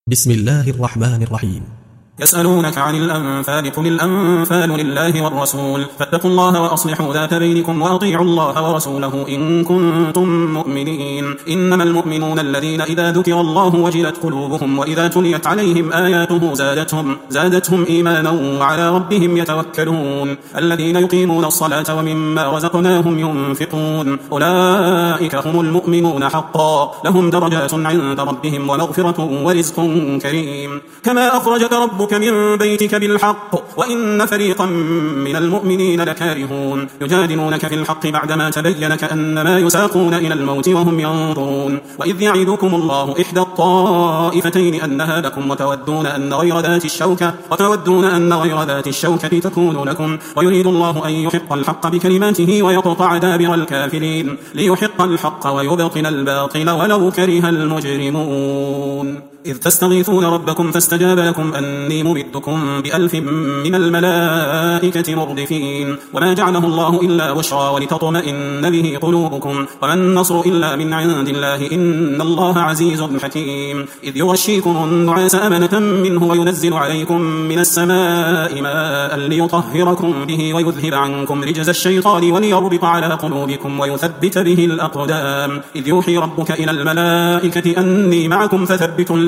بسم الله الرحمن الرحيم. يسألونك عن الأنفال قل الأنفال لله والرسول فاتقوا الله وأصلحوا ذات بينكم وأطيعوا الله ورسوله إن كنتم مؤمنين. إنما المؤمنون الذين إذا ذكر الله وجلت قلوبهم وإذا تليت عليهم آياته زادتهم إيمانا وعلى ربهم يتوكلون. الذين يقيمون الصلاة ومما رزقناهم ينفقون أولئك هم المؤمنون حقا لهم درجات عند ربهم ومغفرة ورزق كريم. كما أخرجك ربك من بيتك بالحق وإن فريقا من المؤمنين لكارهون يجادلونك في الحق بعدما تبين كأنما يساقون إلى الموت وهم ينظرون. وإذ يعدكم الله إحدى الطائفتين أنها لكم وتودون أن غير ذات الشوكة تكون لكم ويريد الله أن يحق الحق بكلماته ويقطع دابر الكافرين ليحق الحق ويبطل الباطل ولو كره المجرمون. إذ تستغيثون ربكم فاستجاب لكم أني ممدكم ب1000 من الملائكة مردفين. وما جعله الله إلا بشرى ولتطمئن به قلوبكم وما النصر إلا من عند الله إن الله عزيز حكيم. إذ يغشيكم النعاس أمنة منه وينزل عليكم من السماء ماء ليطهركم به ويذهب عنكم رجز الشيطان وليربط على قلوبكم ويثبت به الأقدام. إذ يوحي ربك إلى الملائكة أني معكم فثبتوا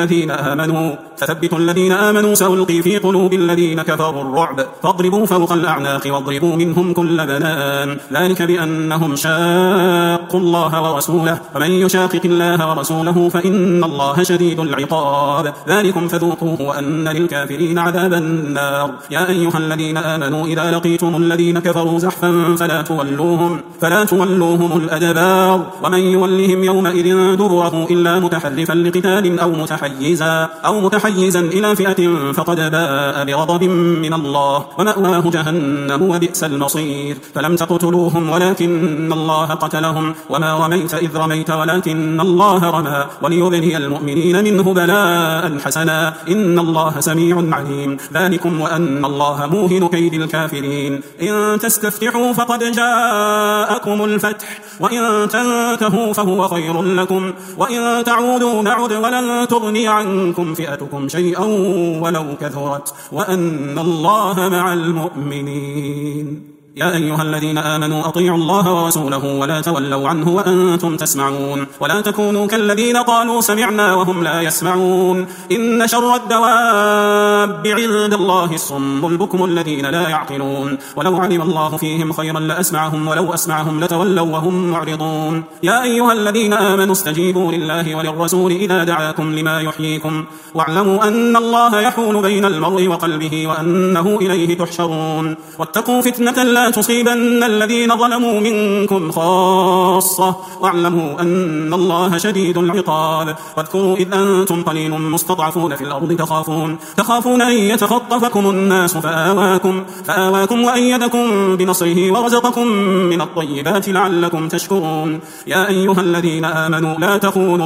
الذين آمنوا سألقي في قلوب الذين كفروا الرعب فاضربوا فوق الأعناق واضربوا منهم كل بنان. ذلك بأنهم شاقوا الله ورسوله ومن يشاقق الله ورسوله فإن الله شديد العقاب. ذلكم فذوقوه وأن للكافرين عذاب النار. يا أيها الذين آمنوا إذا لقيتم الذين كفروا زحفا فلا تولوهم الأدبار ومن يولهم يومئذ دبره إلا متحرفا لقتال أو متحيزا إلى فئة فقد باء بغضب من الله ومأواه جهنم وبئس المصير. فلم تقتلوهم ولكن الله قتلهم وما رميت إذ رميت ولكن الله رمى وليبلي المؤمنين منه بلاء حسنا إن الله سميع عليم. ذلكم وأن الله موهن كيد الكافرين. إن تستفتحوا فقد جاءكم الفتح وإن تنتهوا فهو خير لكم وإن تعودوا نعد ولن تغني عنكم فئتكم شيئا ولو كثرت وأن الله مع المؤمنين. يا أيها الذين آمنوا أطيعوا الله ورسوله ولا تولوا عنه وأنتم تسمعون ولا تكونوا كالذين قالوا سمعنا وهم لا يسمعون. إن شر الدواب عند الله الصم البكم الذين لا يعقلون. ولو علم الله فيهم خيرا لأسمعهم ولو أسمعهم لتولوا وهم معرضون. يا أيها الذين آمنوا استجيبوا لله وللرسول إذا دعاكم لما يحييكم واعلموا أن الله يحول بين المرء وقلبه وأنه إليه تحشرون. واتقوا فتنة لا تصيبن الذين ظلموا منكم خاصة واعلموا أن الله شديد العقاب. واذكروا إذ أنتم قليل مستضعفون في الأرض تخافون أن يتخطفكم الناس فآواكم وأيدكم بنصره ورزقكم من الطيبات لعلكم تشكرون. يا أيها الذين آمنوا لا تخونوا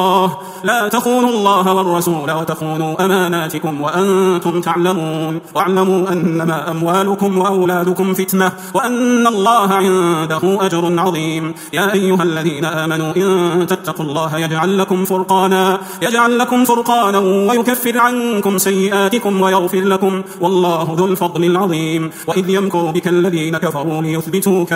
الله والرسول وتخونوا أماناتكم وأنتم تعلمون. واعلموا أنما أموالكم وأولادكم فتنة وأن الله عنده أجر عظيم. يا أيها الذين آمنوا إن تتقوا الله يجعل لكم فرقانا ويكفر عنكم سيئاتكم ويغفر لكم والله ذو الفضل العظيم. وإذ يمكر بك الذين كفروا ليثبتوك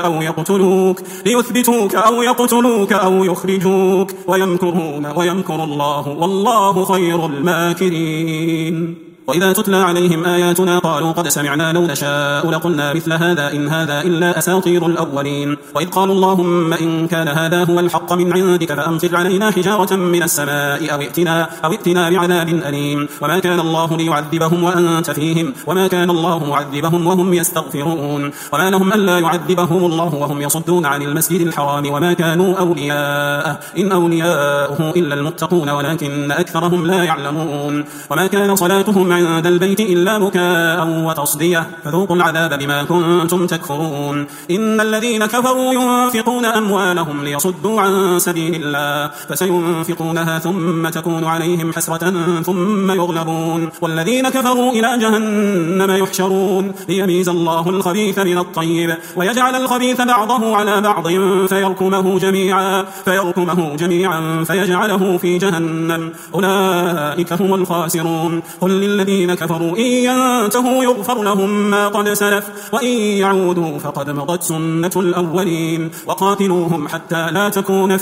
أو يقتلوك أو يخرجوك ويمكر الله والله خير الماكرين. وإذا تتلى عليهم آياتنا قالوا قد سمعنا لو نشاء لقلنا مثل هذا إن هذا إلا أساطير الأولين. وإذ قالوا اللهم إن كان هذا هو الحق من عندك فأمطر علينا حجارة من السماء أو ائتنا بعذاب أليم. وما كان الله ليعذبهم وأنت فيهم وما كان الله معذبهم وهم يستغفرون. وما لهم ألا يعذبهم الله وهم يصدون عن المسجد الحرام وما كانوا أولياءه إن أولياؤه إلا المتقون ولكن أكثرهم لا يعلمون. وما كان صلاتهم عند البيت إلا بكاء وتصدية فذوقوا العذاب بما كنتم تكفرون. إن الذين كفروا ينفقون أموالهم ليصدوا عن سبيل الله فسينفقونها ثم تكون عليهم حسرة ثم يغلبون والذين كفروا إلى جهنم يحشرون ليميز الله الخبيث من الطيب ويجعل الخبيث بعضه على بعض فيركمه جميعا فيجعله في جهنم أولئك هم الخاسرون. قل للذين كفروا إن ينتهوا يغفر لهم ما قد سلف وإن يعودوا فقد مضت سنة الأولين وقاتلوهم حتى لا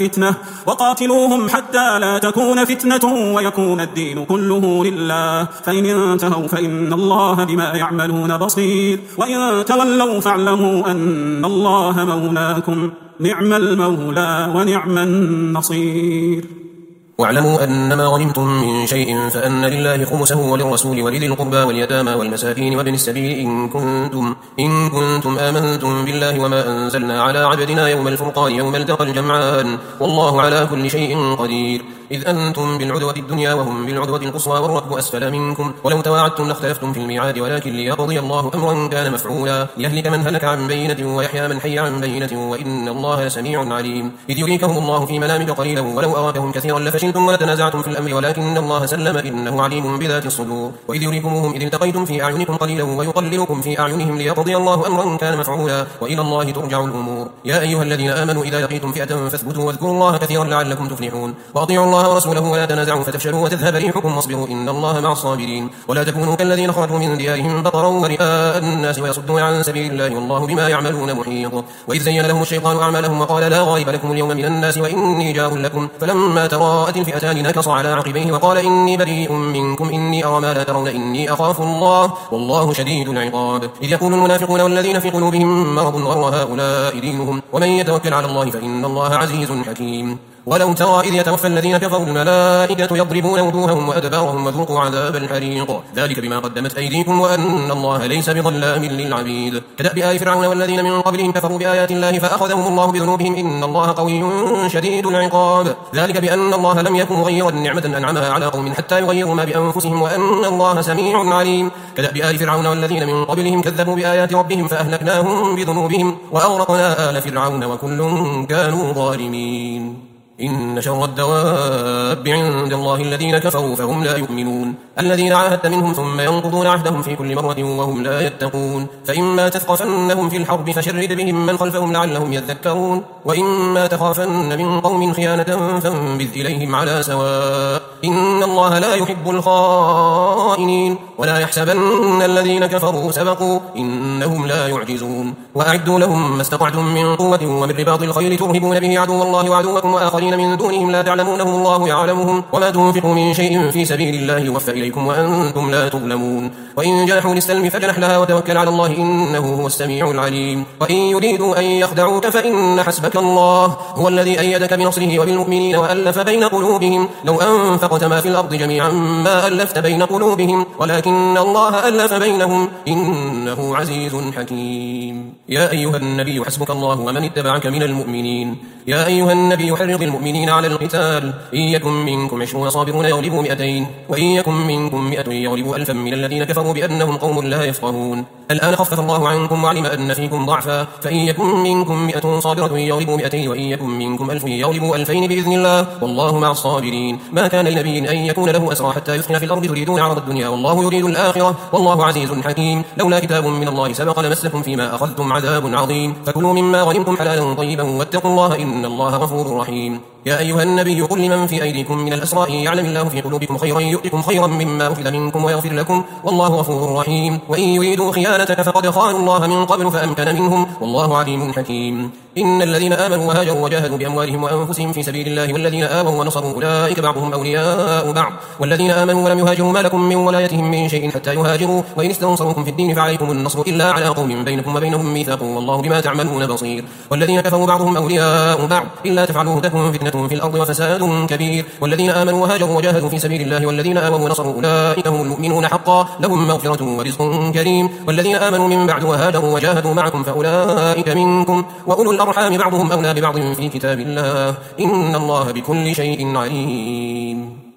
تكون فتنة ويكون الدين كله لله فإن انتهوا فإن الله بما يعملون بصير وإن تولوا فاعلموا أن الله مولاكم نعم المولى ونعم النصير. واعلموا أنما غنمتم من شيء فأن لله خمسه وللرسول ولذي القربى واليتامى والمساكين وابن السبيل إن كنتم آمنتم بالله وما أنزلنا على عبدنا يوم الفرقان يوم التقى الجمعان والله على كل شيء قدير. إذ أنتم بالعدوة الدنيا وهم بالعدوة القصوى والركب أسفل منكم ولو تواعدتم لاختلفتم في الميعاد ولكن ليقضي الله أمرا كان مفعولا ليهلك من هلك عن بينة ويحيى من حي عن بينة وإن الله لسميع عليم. إذ يريكهم الله في منامك قليلا ولو أراكهم كثيرا لفشلتم ولتنازعتم في الأمر ولكن الله سلم إنه عليم بذات الصدور. وإذ يريكموهم إذ التقيتم في أعينكم قليلا ويقللكم في أعينهم ليقضي الله أمرا كان مفعولا وإلى الله ترجع الأمور. يا أيها الذين آمنوا إذا لقيتم فئة فاثبتوا واذكروا الله كثيرا لعلكم تفلحون وأطيعوا الله ورسوله ولا تنازعوا فتفشلوا وتذهب ريحكم واصبروا إن الله مع الصابرين. ولا تكونوا كالذين خرجوا من ديارهم بطرا ورئاء الناس ويصدون عن سبيل الله والله بما يعملون محيط. وإذ زين لهم الشيطان أعمالهم وقال لا غالب لكم اليوم من الناس وإني جار لكم فلما تراءت الفئتان نكص على عقبيه وقال إني بريء منكم إني أرى ما لا ترون إني أخاف الله والله شديد العقاب. إذ يقول المنافقون والذين في قلوبهم مرض غر هؤلاء دينهم ومن يتوكل على الله فإن الله عزيز حكيم. ولو ترى إذ يتوفى الذين كفروا الملائكة يضربون وجوههم وأدبارهم وذوقوا عذاب الحريق ذلك بما قدمت أيديكم وأن الله ليس بظلام للعبيد. كدأب آل فرعون والذين من قبلهم كفروا بآيات الله فأخذهم الله بذنوبهم إن الله قوي شديد العقاب. ذلك بأن الله لم يكن مغيرا نعمة أنعمها على قوم حتى يغيروا ما بأنفسهم وأن الله سميع عليم. كدأب آل فرعون والذين من قبلهم كذبوا بآيات ربهم فأهلكناهم بذنوبهم وأغرقنا آل فرعون وكل كانوا ظالمين. إن شر الدواب عند الله الذين كفروا فهم لا يؤمنون الذين عاهدت منهم ثم ينقضون عهدهم في كل مرة وهم لا يتقون. فإما تثقفنهم في الحرب فشرد بهم من خلفهم لعلهم يذكرون وإما تخافن من قوم خيانة فانبذ إليهم على سواء إن الله لا يحب الخائنين. ولا يحسبن الذين كفروا سبقوا إنهم لا يعجزون. وأعدوا لهم ما استطعتم من قوة ومن رباط الخيل ترهبون به عدو الله وعدوكم وآخرين من دونهم لا تعلمونهم الله يعلمهم وما تنفقوا من شيء في سبيل الله يوفى إليكم وأنتم لا تظلمون. وإن جنحوا للسلم فاجنح لها وتوكل على الله إنه هو السميع العليم. وإن يريدوا أن يخدعوك فإن حسبك الله هو الذي أيدك بنصره وبالمؤمنين وألف بين قلوبهم لو أنفقت ما في الأرض جميعا ما ألفت بين قلوبهم ولكن الله ألف بينهم إنه عزيز حكيم. يا أيها النبي حسبك الله ومن اتبعك من المؤمنين. يا أيها النبي حرض المؤمنين على القتال إن يكن منكم 20 صابرون يغلبوا 200 وإن يكن منكم 100 يغلبوا 1000 من الذين كفروا بأنهم قوم لا يفقهون. الآن خفف الله عنكم وعلم أن فيكم ضعفا فإن يكن منكم 100 صابرة يغلبوا 200 وإن يكن منكم 1000 يغلبوا 2000 بإذن الله والله مع الصابرين. ما كان لنبي أن يكون له أسرى حتى يثخن في الأرض تريدون عرض الدنيا والله يريد الآخرة والله عزيز حكيم. لولا كتاب من الله سبق لمسكم فيما أخذتم عذاب عظيم فكلوا مما غنمتم حلالا طيبا واتقوا الله إن الله غفور رحيم. يا أيها النبي قل لمن في أيديكم من الأسرى يعلم الله في قلوبكم خيرا يؤتكم خيرا مما أخذ منكم ويغفر لكم والله غفور رحيم. وإن يريدوا خيانتك فقد خانوا الله من قبل فأمكن منهم والله عليم حكيم. إن الذين آمنوا وهاجروا وجاهدوا بأموالهم وأنفسهم في سبيل الله والذين آووا ونصروا أولئك بعضهم أولياء بعض والذين آمنوا ولم يهاجروا ما لكم من ولايتهم من شيء حتى يهاجروا وإن استنصروكم في الدين فعليكم النصر إلا على قوم بينكم وبينهم ميثاق والله بما تعملون بصير. والذين كفروا بعضهم أولياء بعض إلا تفعلوه تكن فتنة في الأرض وفساد كبير. والذين آمنوا وهاجروا وجاهدوا في سبيل الله والذين آووا ونصروا أولئك هم المؤمنون حقا لهم مغفرة ورزق كريم. والذين آمنوا من بعد وهاجروا وجاهدوا معكم فأولئك منكم وأولو الأرحام بعضهم أولى ببعض في كتاب الله إن الله بكل شيء عليم.